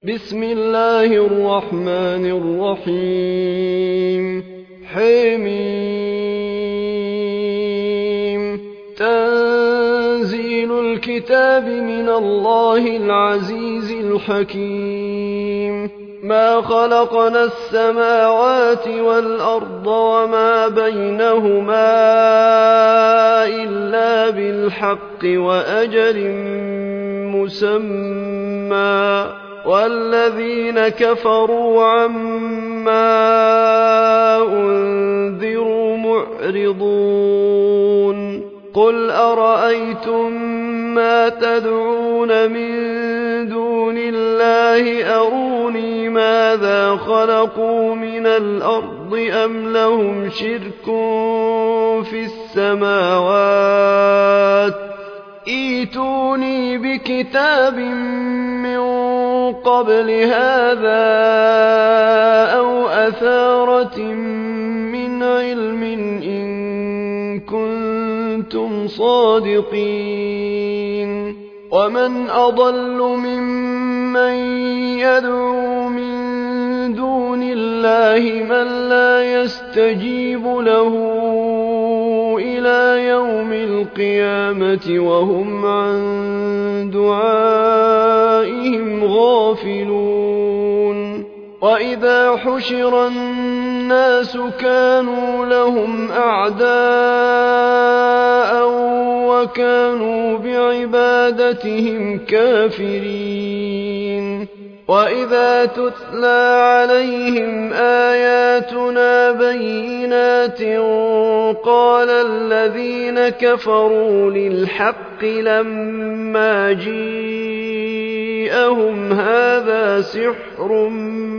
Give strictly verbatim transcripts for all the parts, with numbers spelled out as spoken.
بسم الله الرحمن الرحيم حميم تنزيل الكتاب من الله العزيز الحكيم ما خلقنا السماوات والأرض وما بينهما إلا بالحق وأجل مسمى والذين كفروا عما أنذروا معرضون قل أرأيتم ما تدعون من دون الله أروني ماذا خلقوا من الأرض أم لهم شرك في السماوات ائتوني بكتاب من قبل هذا أو أثارة من علم إن كنتم صادقين ومن أضل ممن يدعو من دون الله من لا يستجيب له إلى يوم القيامة وهم عن دعائهم غافلون وإذا حشر الناس كانوا لهم أعداء وكانوا بعبادتهم كافرين وإذا تتلى عليهم آياتنا بينات قال الذين كفروا للحق لما جيءهم هذا سحر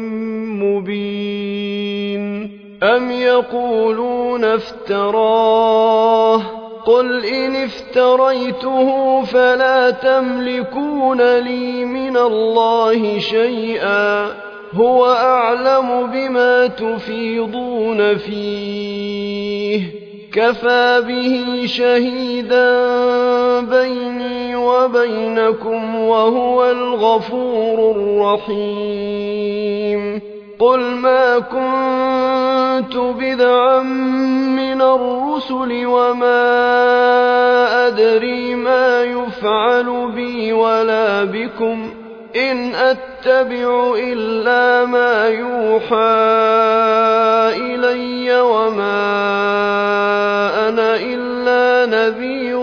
مبين أم يقولون افتراه قل إن افتريته فلا تملكون لي من الله شيئا هو أعلم بما تفيضون فيه كفى به شهيدا بيني وبينكم وهو الغفور الرحيم قل ما كنت بدعا من الرسل وما أدري ما يفعل بي ولا بكم إن أتبع إلا ما يوحى إلي وما أنا إلا نذير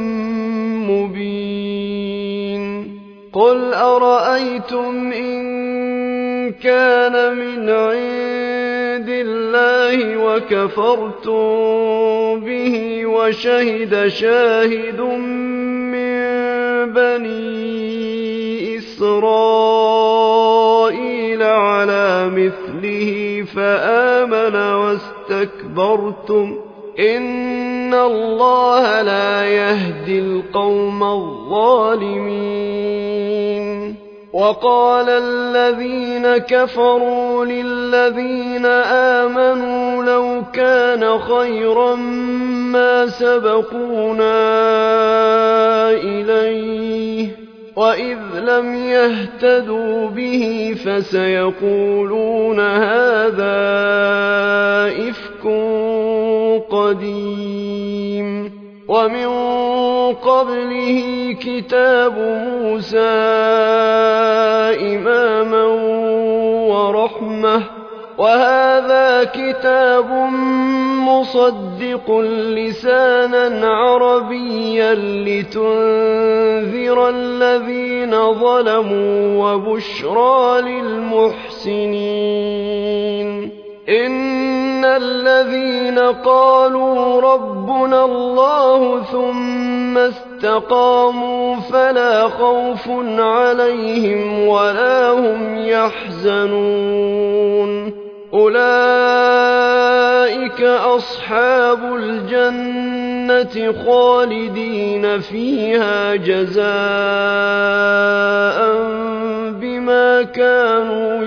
مبين قل أرأيتم إن كان من عند الله وكفرتم به وشهد شاهد من بني إسرائيل على مثله فآمن واستكبرتم إن الله لا يهدي القوم الظالمين وقال الذين كفروا للذين آمنوا لو كان خيرا ما سبقونا إليه وإذ لم يهتدوا به فسيقولون هذا إفك قديم ومن قبله كتاب موسى إماما ورحمة وهذا كتاب مصدق لسانا عربيا لتنذر الذين ظلموا وبشرى للمحسنين إن الذين قالوا ربنا الله ثم استقاموا فلا خوف عليهم ولا هم يحزنون أولئك أصحاب الجنة خالدين فيها جزاء بما كانوا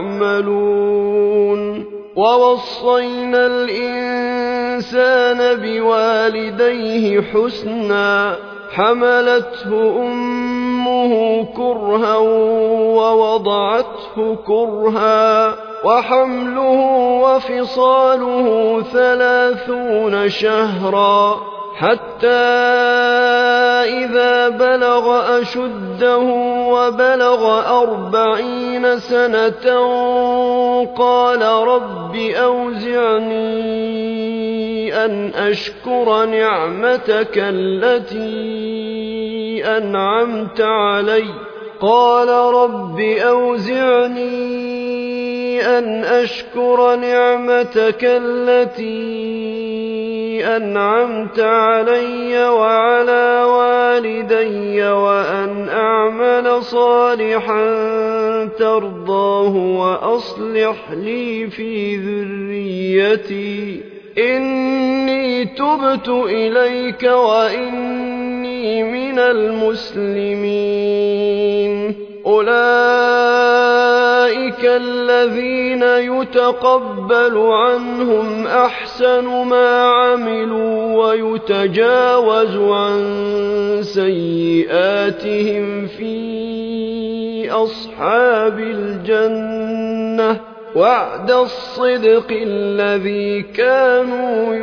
يعملون ووصينا الإنسان بوالديه حسنا حملته أمه أمه كرها ووضعته كرها وحمله وفصاله ثلاثون شهرا حتى إذا بلغ أشده وبلغ أربعين سنة قال رب أوزعني أن أشكر نعمتك التي أنعمت علي قال رب أوزعني أن أشكر نعمتك التي أنعمت علي وعلى والدي وأن أعمل صالحا ترضاه وأصلح لي في ذريتي إني تبت إليك وإني من المسلمين أولئك الذين يتقبل عنهم أحسن ما عملوا ويتجاوز عن سيئاتهم في أصحاب الجنة وعد الصدق الذي كانوا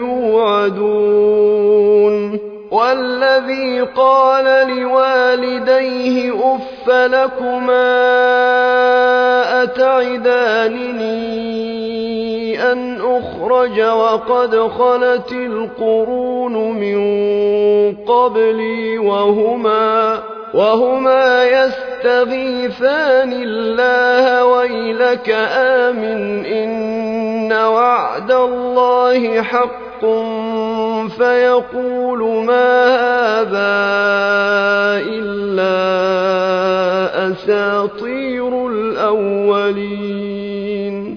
يوعدون والذي قال لوالديه أف لكما أتعدانني أن أخرج وقد خلت القرون من قبلي وهما وهما يستغيثان الله ويلك آمن إن وعد الله حق فيقول ما هذا إلا أساطير الأولين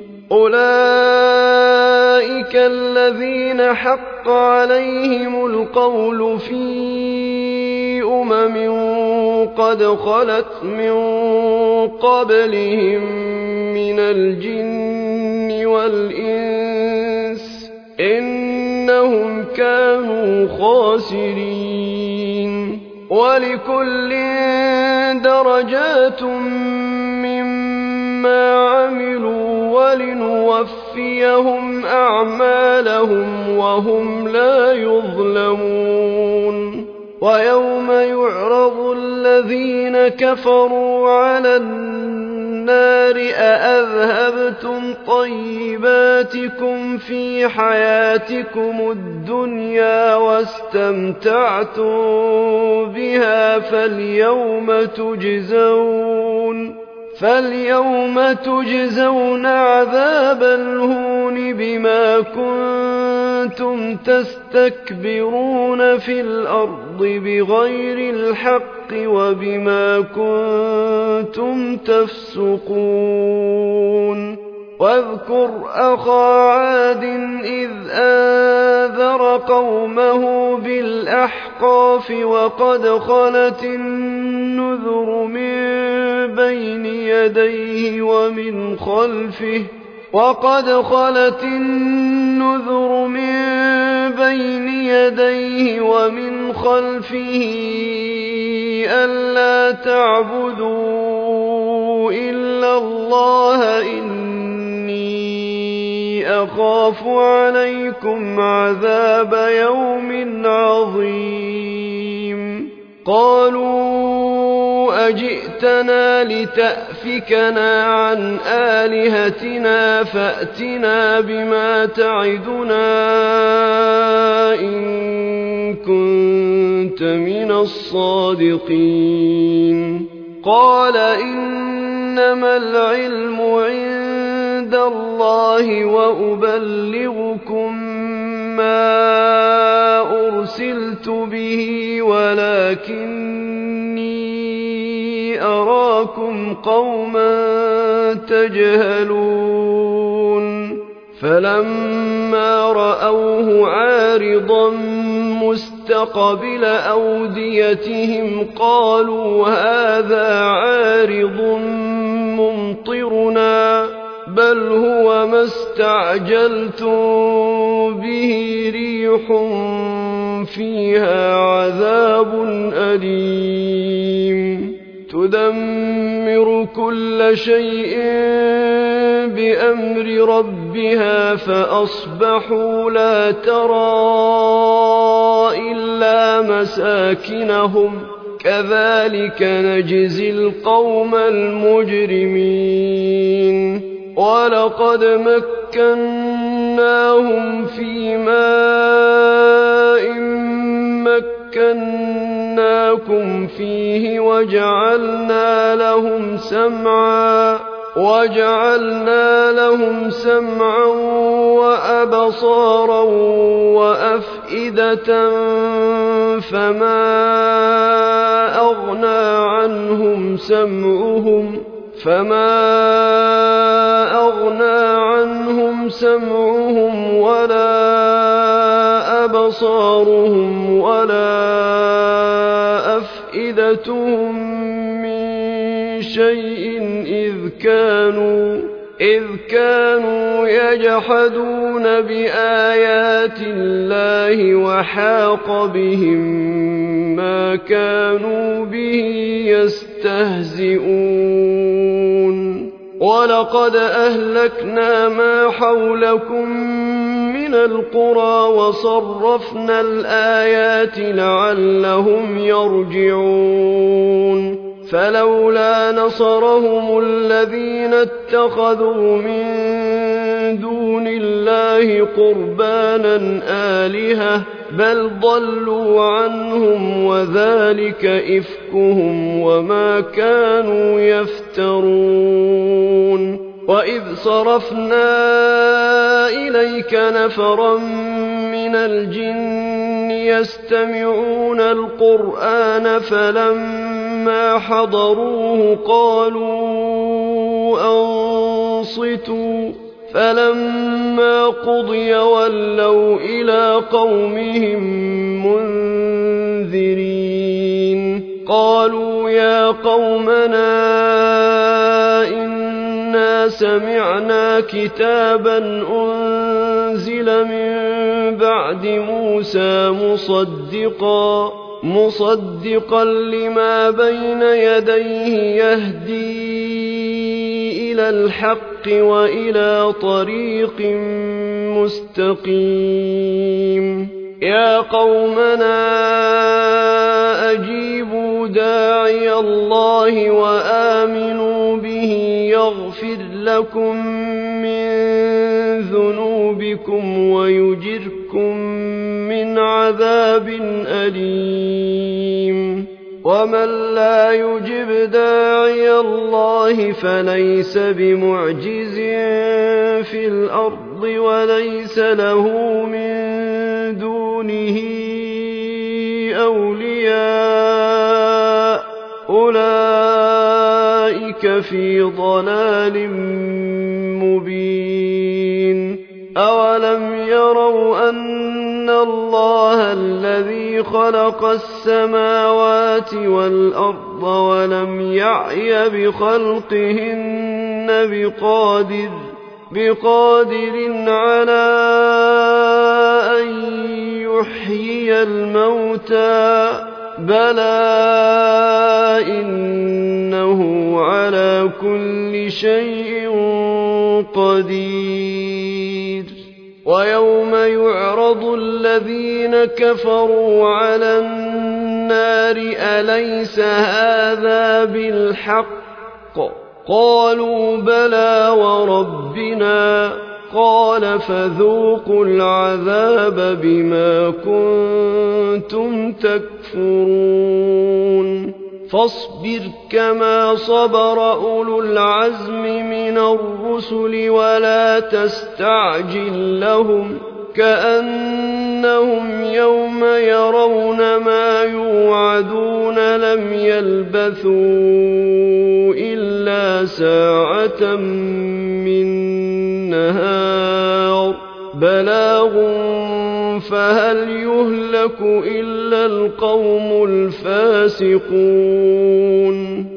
أولئك الذين حق عليهم القول في أمم قد خلت من قبلهم من الجن والإنس إنهم كانوا خاسرين ولكل درجات مما عملوا ولنوفيهم أعمالهم وهم لا يظلمون ويوم يعرض الذين كفروا على النار أأذهبتم طيباتكم في حياتكم الدنيا واستمتعتم بها فاليوم تجزون فاليوم تجزون عذاب الهون بما كنتم تستكبرون في الأرض بغير الحق وبما كنتم تفسقون واذكر أخا عاد إذ أنذر قومه بالأحقاف وقد خلت النذر من بين يديه ومن خلفه وقد خلت النذر من بين يديه ومن خلفه ألا تعبدوا إلا الله إني أخاف عليكم عذاب يوم عظيم قالوا أجئتنا لتأفكنا عن آلهتنا فأتنا بما تعدنا إن كنت من الصادقين قال إنما العلم عند الله وأبلغكم ما أرسلت به ولكني أراكم قوما تجهلون فلما رأوه عارضا مستقبل أوديتهم قالوا هذا عارض ممطرنا بل هو ما استعجلتم به ريح فيها عذاب أليم تدمر كل شيء بأمر ربها فأصبحوا لا ترى إلا مساكنهم كذلك نجزي القوم المجرمين ولقد مكناهم في ماء مكناكم فيه وجعلنا لهم سمعا وجعلنا لهم سمعا وأبصارا وأفئدة فما أغنى عنهم سمعهم فما أغنى عنهم سمعهم ولا أبصارهم ولا أفئدتهم من شيء إذ كانوا إذ كانوا يجحدون بآيات الله وحاق بهم ما كانوا به يستهزئون ولقد أهلكنا ما حولكم من القرى وصرفنا الآيات لعلهم يرجعون فلولا نصرهم الذين اتخذوا من دون الله قربانا آلهة بل ضلوا عنهم وذلك إفكهم وما كانوا يفترون وإذ صرفنا إليك نفرا من الجن يستمعون القرآن فلما حضروه قالوا أنصتوا فلما قضي ولوا إلى قومهم منذرين قالوا يا قومنا إنا سمعنا كتابا أنزل من بعد موسى مصدقا مصدقا لما بين يديه يهدي إلى الحق وإلى طريق مستقيم يا قومنا أجيبوا داعي الله وآمنوا به يغفر لكم من ذنوبكم ويجركم من عذاب أليم ومن لا يجب داعي الله فليس بمعجز في الأرض وليس له من دونه أولياء أولئك في ضلال مبين أولم يروا أن الله الذي خلق السماوات والأرض ولم يعي بخلقهن بقادر بقادر على أن يحيي الموتى بلى إنه على كل شيء قدير ويوم يعرض الذين كفروا على النار أليس هذا بالحق قالوا بلى وربنا قال فذوقوا العذاب بما كنتم تكفرون فاصبر كما صبر أولو العزم من الرسل ولا تستعجل لهم كأنهم يوم يرون ما يوعدون لم يلبثوا إلا ساعة من نهار بلاغ فهل يهلك إلا القوم الفاسقون